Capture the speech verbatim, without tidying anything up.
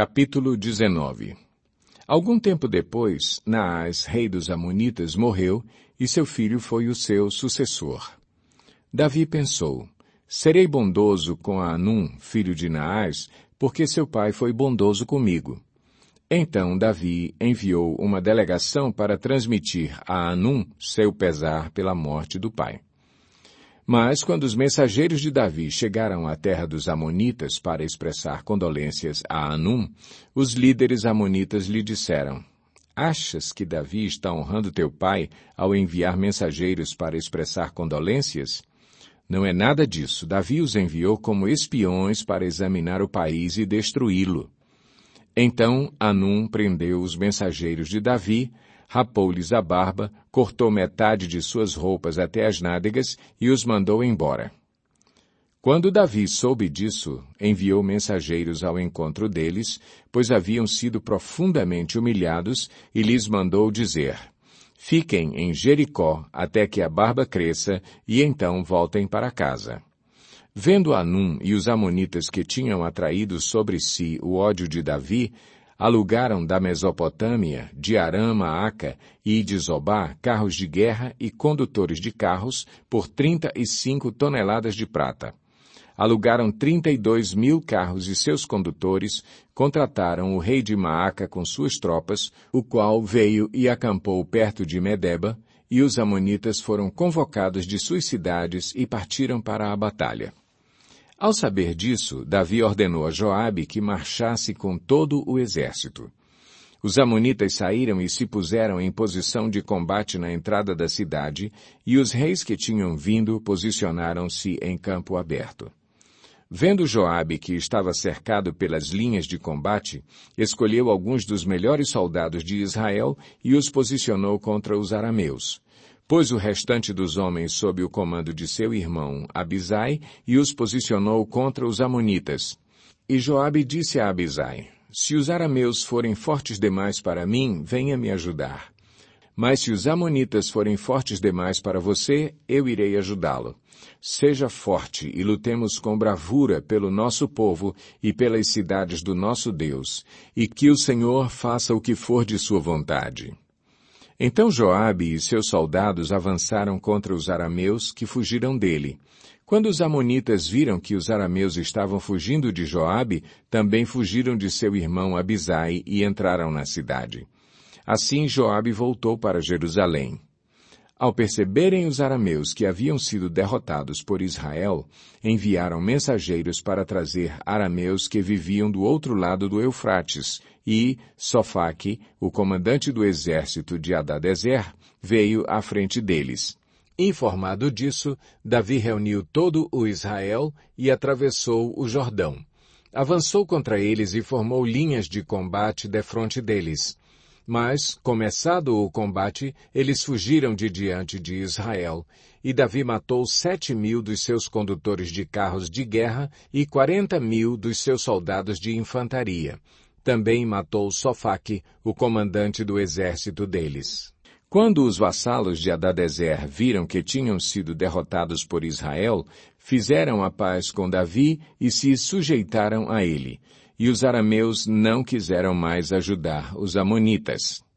Capítulo dezenove. Algum tempo depois, Naás, rei dos Amonitas, morreu, e seu filho foi o seu sucessor. Davi pensou, serei bondoso com Hanum, filho de Naás, porque seu pai foi bondoso comigo. Então Davi enviou uma delegação para transmitir a Hanum seu pesar pela morte do pai. Mas quando os mensageiros de Davi chegaram à terra dos Amonitas para expressar condolências a Hanum, os líderes amonitas lhe disseram, achas que Davi está honrando teu pai ao enviar mensageiros para expressar condolências? Não é nada disso. Davi os enviou como espiões para examinar o país e destruí-lo. Então Hanum prendeu os mensageiros de Davi, rapou-lhes a barba, cortou metade de suas roupas até as nádegas e os mandou embora. Quando Davi soube disso, enviou mensageiros ao encontro deles, pois haviam sido profundamente humilhados, e lhes mandou dizer, fiquem em Jericó até que a barba cresça e então voltem para casa. Vendo Hanum e os amonitas que tinham atraído sobre si o ódio de Davi, alugaram da Mesopotâmia, de Aram, Maaca e de Zobá carros de guerra e condutores de carros por trinta e cinco toneladas de prata. Alugaram trinta e dois mil carros e seus condutores, contrataram o rei de Maaca com suas tropas, o qual veio e acampou perto de Medeba, e os amonitas foram convocados de suas cidades e partiram para a batalha. Ao saber disso, Davi ordenou a Joabe que marchasse com todo o exército. Os amonitas saíram e se puseram em posição de combate na entrada da cidade, e os reis que tinham vindo posicionaram-se em campo aberto. Vendo Joabe que estava cercado pelas linhas de combate, escolheu alguns dos melhores soldados de Israel e os posicionou contra os arameus. Pôs o restante dos homens sob o comando de seu irmão Abisai e os posicionou contra os amonitas. E Joabe disse a Abisai, se os arameus forem fortes demais para mim, venha me ajudar. Mas se os amonitas forem fortes demais para você, eu irei ajudá-lo. Seja forte e lutemos com bravura pelo nosso povo e pelas cidades do nosso Deus, e que o Senhor faça o que for de sua vontade. Então Joabe e seus soldados avançaram contra os arameus que fugiram dele. Quando os amonitas viram que os arameus estavam fugindo de Joabe, também fugiram de seu irmão Abisai e entraram na cidade. Assim Joabe voltou para Jerusalém. Ao perceberem os arameus que haviam sido derrotados por Israel, enviaram mensageiros para trazer arameus que viviam do outro lado do Eufrates, e Sofaque, o comandante do exército de Hadadezer, veio à frente deles. Informado disso, Davi reuniu todo o Israel e atravessou o Jordão. Avançou contra eles e formou linhas de combate defronte deles. Mas, começado o combate, eles fugiram de diante de Israel, e Davi matou sete mil dos seus condutores de carros de guerra e quarenta mil dos seus soldados de infantaria. Também matou Sofaque, o comandante do exército deles. Quando os vassalos de Hadadezer viram que tinham sido derrotados por Israel, fizeram a paz com Davi e se sujeitaram a ele. E os arameus não quiseram mais ajudar os amonitas.